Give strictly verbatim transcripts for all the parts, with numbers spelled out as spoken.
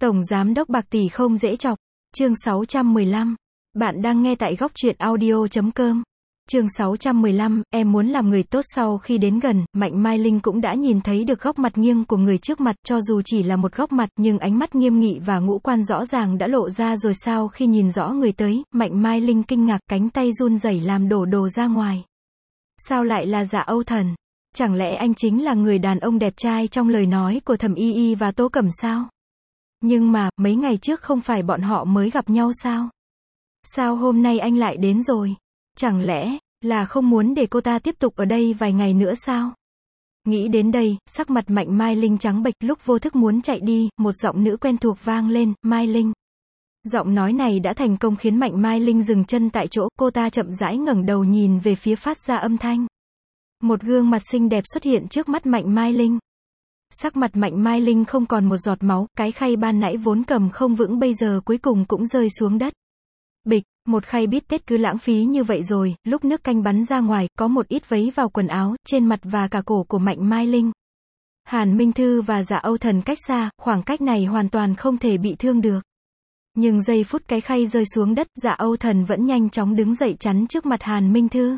Tổng giám đốc bạc tỷ không dễ chọc. Chương sáu trăm mười lăm. Bạn đang nghe tại góc truyện audio chấm com. Chương sáu trăm mười lăm, em muốn làm người tốt. Sau khi đến gần, Mạnh Mai Linh cũng đã nhìn thấy được góc mặt nghiêng của người trước mặt, cho dù chỉ là một góc mặt, nhưng ánh mắt nghiêm nghị và ngũ quan rõ ràng đã lộ ra rồi. Sau khi nhìn rõ người tới, Mạnh Mai Linh kinh ngạc, cánh tay run rẩy làm đổ đồ ra ngoài. Sao lại là Dạ Âu Thần? Chẳng lẽ anh chính là người đàn ông đẹp trai trong lời nói của Thẩm Y Y và Tố Cẩm sao? Nhưng mà, mấy ngày trước không phải bọn họ mới gặp nhau sao? Sao hôm nay anh lại đến rồi? Chẳng lẽ là không muốn để cô ta tiếp tục ở đây vài ngày nữa sao? Nghĩ đến đây, sắc mặt Mạnh Mai Linh trắng bệch, lúc vô thức muốn chạy đi, một giọng nữ quen thuộc vang lên, Mai Linh. Giọng nói này đã thành công khiến Mạnh Mai Linh dừng chân tại chỗ, cô ta chậm rãi ngẩng đầu nhìn về phía phát ra âm thanh. Một gương mặt xinh đẹp xuất hiện trước mắt Mạnh Mai Linh. Sắc mặt Mạnh Mai Linh không còn một giọt máu, cái khay ban nãy vốn cầm không vững bây giờ cuối cùng cũng rơi xuống đất. Bịch, một khay bít tết cứ lãng phí như vậy rồi, lúc nước canh bắn ra ngoài, có một ít vấy vào quần áo, trên mặt và cả cổ của Mạnh Mai Linh. Hàn Minh Thư và Dạ Âu Thần cách xa, khoảng cách này hoàn toàn không thể bị thương được. Nhưng giây phút cái khay rơi xuống đất, Dạ Âu Thần vẫn nhanh chóng đứng dậy chắn trước mặt Hàn Minh Thư.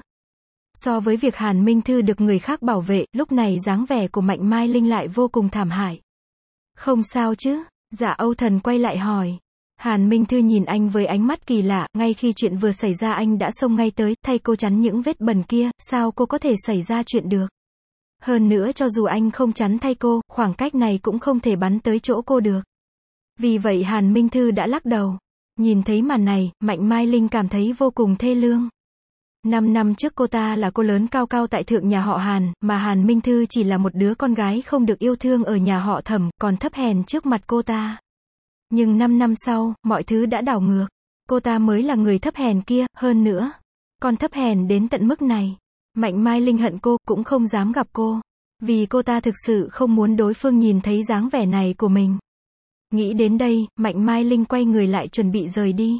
So với việc Hàn Minh Thư được người khác bảo vệ, lúc này dáng vẻ của Mạnh Mai Linh lại vô cùng thảm hại. Không sao chứ? Dạ Âu Thần quay lại hỏi. Hàn Minh Thư nhìn anh với ánh mắt kỳ lạ, ngay khi chuyện vừa xảy ra anh đã xông ngay tới, thay cô chắn những vết bẩn kia, sao cô có thể xảy ra chuyện được? Hơn nữa cho dù anh không chắn thay cô, khoảng cách này cũng không thể bắn tới chỗ cô được. Vì vậy Hàn Minh Thư đã lắc đầu. Nhìn thấy màn này, Mạnh Mai Linh cảm thấy vô cùng thê lương. Năm năm trước cô ta là cô lớn cao cao tại thượng nhà họ Hàn, mà Hàn Minh Thư chỉ là một đứa con gái không được yêu thương ở nhà họ Thẩm, còn thấp hèn trước mặt cô ta. Nhưng năm năm sau, mọi thứ đã đảo ngược. Cô ta mới là người thấp hèn kia, hơn nữa. Còn thấp hèn đến tận mức này. Mạnh Mai Linh hận cô, cũng không dám gặp cô. Vì cô ta thực sự không muốn đối phương nhìn thấy dáng vẻ này của mình. Nghĩ đến đây, Mạnh Mai Linh quay người lại chuẩn bị rời đi.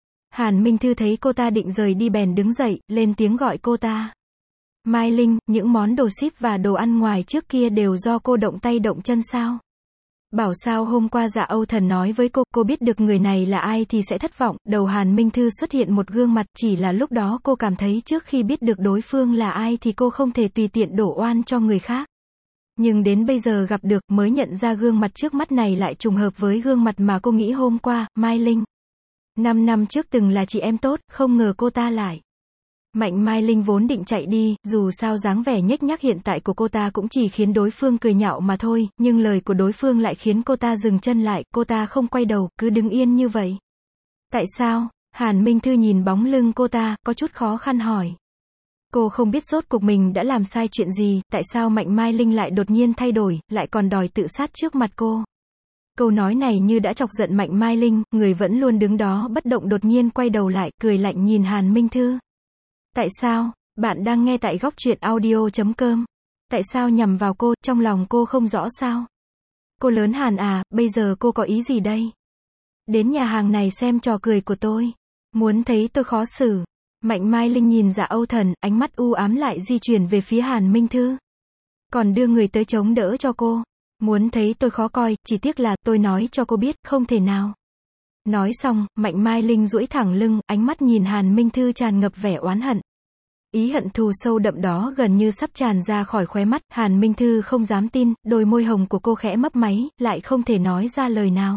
Hàn Minh Thư thấy cô ta định rời đi bèn đứng dậy, lên tiếng gọi cô ta. Mai Linh, những món đồ ship và đồ ăn ngoài trước kia đều do cô động tay động chân sao? Bảo sao hôm qua Dạ Âu Thần nói với cô, cô biết được người này là ai thì sẽ thất vọng. Đầu Hàn Minh Thư xuất hiện một gương mặt, chỉ là lúc đó cô cảm thấy trước khi biết được đối phương là ai thì cô không thể tùy tiện đổ oan cho người khác. Nhưng đến bây giờ gặp được, mới nhận ra gương mặt trước mắt này lại trùng hợp với gương mặt mà cô nghĩ hôm qua, Mai Linh. Năm năm trước từng là chị em tốt, không ngờ cô ta lại. Mạnh Mai Linh vốn định chạy đi, dù sao dáng vẻ nhếch nhác hiện tại của cô ta cũng chỉ khiến đối phương cười nhạo mà thôi, nhưng lời của đối phương lại khiến cô ta dừng chân lại, cô ta không quay đầu, cứ đứng yên như vậy. Tại sao? Hàn Minh Thư nhìn bóng lưng cô ta, có chút khó khăn hỏi. Cô không biết rốt cuộc mình đã làm sai chuyện gì, tại sao Mạnh Mai Linh lại đột nhiên thay đổi, lại còn đòi tự sát trước mặt cô. Câu nói này như đã chọc giận Mạnh Mai Linh, người vẫn luôn đứng đó bất động đột nhiên quay đầu lại, cười lạnh nhìn Hàn Minh Thư. Tại sao? Bạn đang nghe tại góc truyện audio chấm com. Tại sao nhằm vào cô, trong lòng cô không rõ sao? Cô lớn Hàn à, bây giờ cô có ý gì đây? Đến nhà hàng này xem trò cười của tôi. Muốn thấy tôi khó xử. Mạnh Mai Linh nhìn Dạ Âu Thần, ánh mắt u ám lại di chuyển về phía Hàn Minh Thư. Còn đưa người tới chống đỡ cho cô. Muốn thấy tôi khó coi, chỉ tiếc là, tôi nói cho cô biết, không thể nào. Nói xong, Mạnh Mai Linh duỗi thẳng lưng, ánh mắt nhìn Hàn Minh Thư tràn ngập vẻ oán hận. Ý hận thù sâu đậm đó gần như sắp tràn ra khỏi khóe mắt, Hàn Minh Thư không dám tin, đôi môi hồng của cô khẽ mấp máy, lại không thể nói ra lời nào.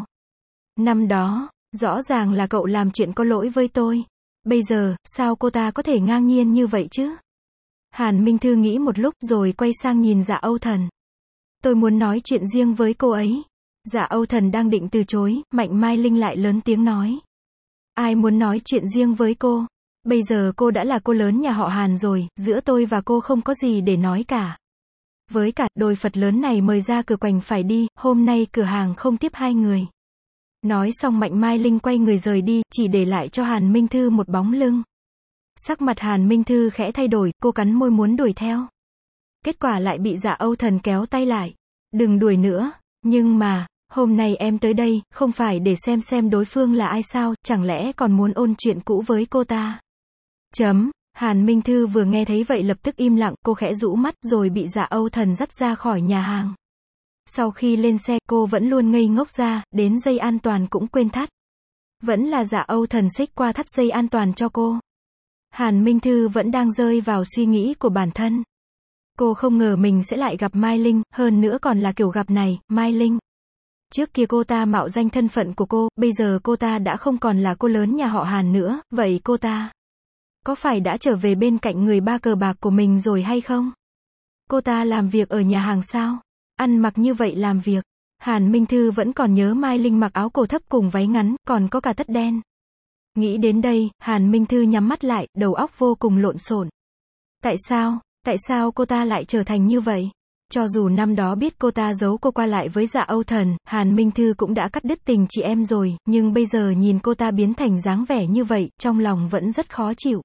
Năm đó, rõ ràng là cậu làm chuyện có lỗi với tôi. Bây giờ, sao cô ta có thể ngang nhiên như vậy chứ? Hàn Minh Thư nghĩ một lúc rồi quay sang nhìn Dạ Âu Thần. Tôi muốn nói chuyện riêng với cô ấy. Dạ Âu Thần đang định từ chối, Mạnh Mai Linh lại lớn tiếng nói. Ai muốn nói chuyện riêng với cô? Bây giờ cô đã là cô lớn nhà họ Hàn rồi, giữa tôi và cô không có gì để nói cả. Với cả, đôi Phật lớn này mời ra cửa quành phải đi, hôm nay cửa hàng không tiếp hai người. Nói xong Mạnh Mai Linh quay người rời đi, chỉ để lại cho Hàn Minh Thư một bóng lưng. Sắc mặt Hàn Minh Thư khẽ thay đổi, cô cắn môi muốn đuổi theo. Kết quả lại bị Dạ Âu Thần kéo tay lại. Đừng đuổi nữa, nhưng mà, hôm nay em tới đây, không phải để xem xem đối phương là ai sao, chẳng lẽ còn muốn ôn chuyện cũ với cô ta? Chấm, Hàn Minh Thư vừa nghe thấy vậy lập tức im lặng, cô khẽ rũ mắt rồi bị Dạ Âu Thần dắt ra khỏi nhà hàng. Sau khi lên xe, cô vẫn luôn ngây ngốc ra, đến dây an toàn cũng quên thắt. Vẫn là Dạ Âu Thần xích qua thắt dây an toàn cho cô. Hàn Minh Thư vẫn đang rơi vào suy nghĩ của bản thân. Cô không ngờ mình sẽ lại gặp Mai Linh, hơn nữa còn là kiểu gặp này, Mai Linh. Trước kia cô ta mạo danh thân phận của cô, bây giờ cô ta đã không còn là cô lớn nhà họ Hàn nữa, vậy cô ta có phải đã trở về bên cạnh người ba cờ bạc của mình rồi hay không? Cô ta làm việc ở nhà hàng sao? Ăn mặc như vậy làm việc. Hàn Minh Thư vẫn còn nhớ Mai Linh mặc áo cổ thấp cùng váy ngắn, còn có cả tất đen. Nghĩ đến đây, Hàn Minh Thư nhắm mắt lại, đầu óc vô cùng lộn xộn. Tại sao, tại sao cô ta lại trở thành như vậy? Cho dù năm đó biết cô ta giấu cô qua lại với Dạ Âu Thần, Hàn Minh Thư cũng đã cắt đứt tình chị em rồi, nhưng bây giờ nhìn cô ta biến thành dáng vẻ như vậy, trong lòng vẫn rất khó chịu.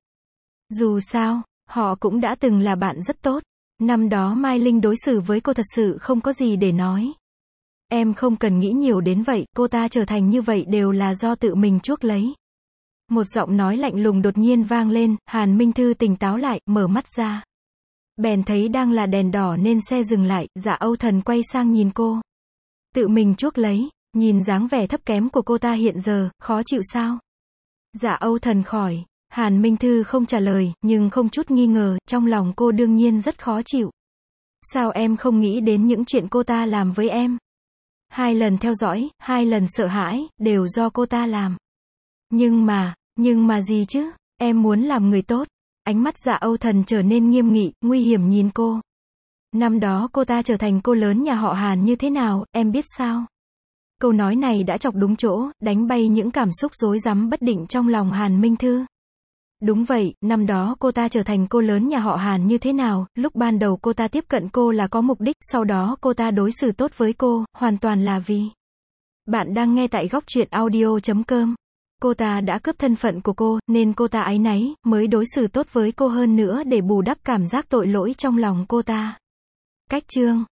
Dù sao, họ cũng đã từng là bạn rất tốt. Năm đó Mai Linh đối xử với cô thật sự không có gì để nói. Em không cần nghĩ nhiều đến vậy, cô ta trở thành như vậy đều là do tự mình chuốc lấy. Một giọng nói lạnh lùng đột nhiên vang lên, Hàn Minh Thư tỉnh táo lại, mở mắt ra. Bèn thấy đang là đèn đỏ nên xe dừng lại, Dạ Âu Thần quay sang nhìn cô. Tự mình chuốc lấy, nhìn dáng vẻ thấp kém của cô ta hiện giờ, khó chịu sao? Dạ Âu Thần khỏi. Hàn Minh Thư không trả lời, nhưng không chút nghi ngờ, trong lòng cô đương nhiên rất khó chịu. Sao em không nghĩ đến những chuyện cô ta làm với em? Hai lần theo dõi, hai lần sợ hãi, đều do cô ta làm. Nhưng mà, nhưng mà gì chứ? Em muốn làm người tốt. Ánh mắt Dạ Âu Thần trở nên nghiêm nghị, nguy hiểm nhìn cô. Năm đó cô ta trở thành cô lớn nhà họ Hàn như thế nào, em biết sao? Câu nói này đã chọc đúng chỗ, đánh bay những cảm xúc rối rắm bất định trong lòng Hàn Minh Thư. Đúng vậy, năm đó cô ta trở thành cô lớn nhà họ Hàn như thế nào, lúc ban đầu cô ta tiếp cận cô là có mục đích, sau đó cô ta đối xử tốt với cô, hoàn toàn là vì. Bạn đang nghe tại góc truyện audio chấm com. Cô ta đã cướp thân phận của cô, nên cô ta áy náy, mới đối xử tốt với cô hơn nữa để bù đắp cảm giác tội lỗi trong lòng cô ta. Cách chương